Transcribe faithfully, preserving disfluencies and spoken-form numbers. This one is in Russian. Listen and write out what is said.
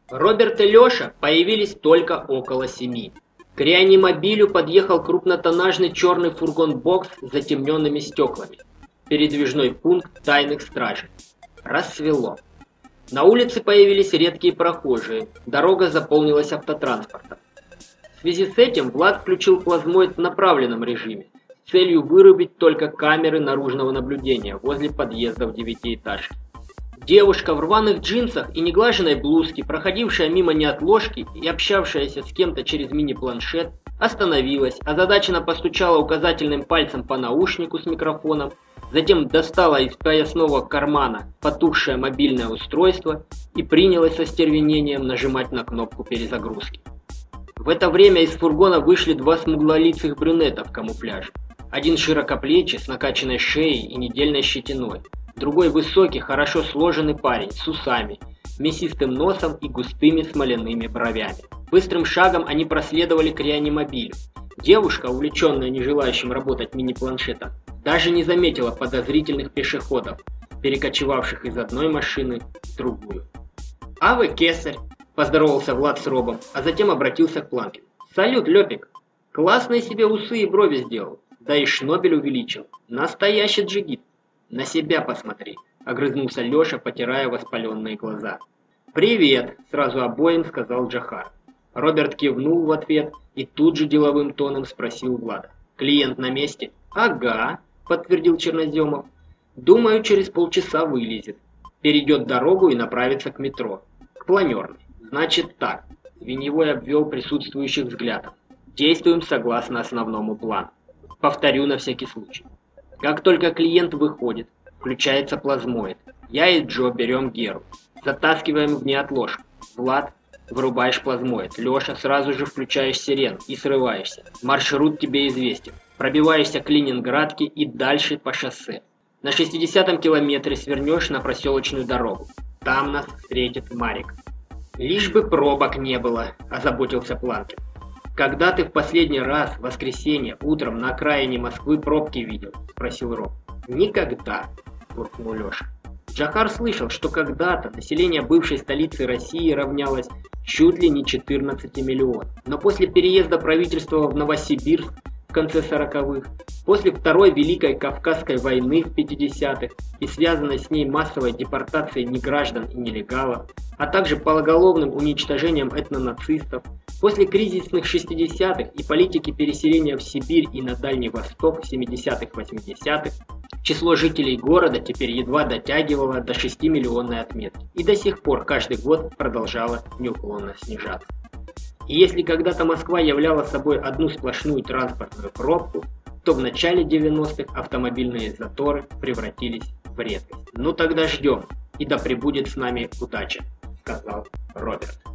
Роберт и Леша появились только около семи. К реанимобилю подъехал крупнотоннажный черный фургон-бокс с затемненными стеклами. Передвижной пункт тайных стражей. Рассвело. На улице появились редкие прохожие. Дорога заполнилась автотранспортом. В связи с этим Влад включил плазмоид в направленном режиме с целью вырубить только камеры наружного наблюдения возле подъездов девятиэтажки. Девушка в рваных джинсах и неглаженной блузке, проходившая мимо неотложки и общавшаяся с кем-то через мини-планшет, остановилась, озадаченно постучала указательным пальцем по наушнику с микрофоном, затем достала из поясного кармана потухшее мобильное устройство и принялась со стервенением нажимать на кнопку перезагрузки. В это время из фургона вышли два смуглолицых брюнета в камуфляже. Один широкоплечий, с накачанной шеей и недельной щетиной. Другой высокий, хорошо сложенный парень с усами, мясистым носом и густыми смоляными бровями. Быстрым шагом они проследовали к реанимобилю. Девушка, увлеченная не желающим работать мини-планшетом, даже не заметила подозрительных пешеходов, перекочевавших из одной машины в другую. «А вы, кесарь!» – поздоровался Влад с Робом, а затем обратился к Планкину. «Салют, Лёпик! Классные себе усы и брови сделал, да и шнобель увеличил. Настоящий джигит! На себя посмотри!» – огрызнулся Лёша, потирая воспаленные глаза. «Привет!» – сразу обоим сказал Джохар. Роберт кивнул в ответ и тут же деловым тоном спросил Влада. «Клиент на месте?» «Ага», – подтвердил Черноземов. «Думаю, через полчаса вылезет. Перейдет дорогу и направится к метро. К планерной. Значит так». Звеньевой обвел присутствующих взглядом. «Действуем согласно основному плану. Повторю на всякий случай. Как только клиент выходит, включается плазмоид. Я и Джо берем Геру. Затаскиваем в неотложку. Влад, вырубаешь плазмоид. Леша, сразу же включаешь сирену и срываешься. Маршрут тебе известен. Пробиваешься к Ленинградке и дальше по шоссе. На шестидесятом километре свернешь на проселочную дорогу. Там нас встретит Марик». «Лишь бы пробок не было», – озаботился Планкин. «Когда ты в последний раз в воскресенье утром на окраине Москвы пробки видел?» – спросил Роб. «Никогда», – буркнул Леша. Джохар слышал, что когда-то население бывшей столицы России равнялось чуть ли не четырнадцати миллионам. Но после переезда правительства в Новосибирск в конце сороковых, после Второй Великой Кавказской войны в пятидесятых и связанной с ней массовой депортацией неграждан и нелегалов, а также поголовным уничтожением этнонацистов, после кризисных шестидесятых и политики переселения в Сибирь и на Дальний Восток семидесятых-восьмидесятых, число жителей города теперь едва дотягивало до шестимиллионной отметки и до сих пор каждый год продолжало неуклонно снижаться. И если когда-то Москва являла собой одну сплошную транспортную пробку, то в начале девяностых автомобильные заторы превратились в редкость. «Ну тогда ждем, и да пребудет с нами удача», — сказал Роберт.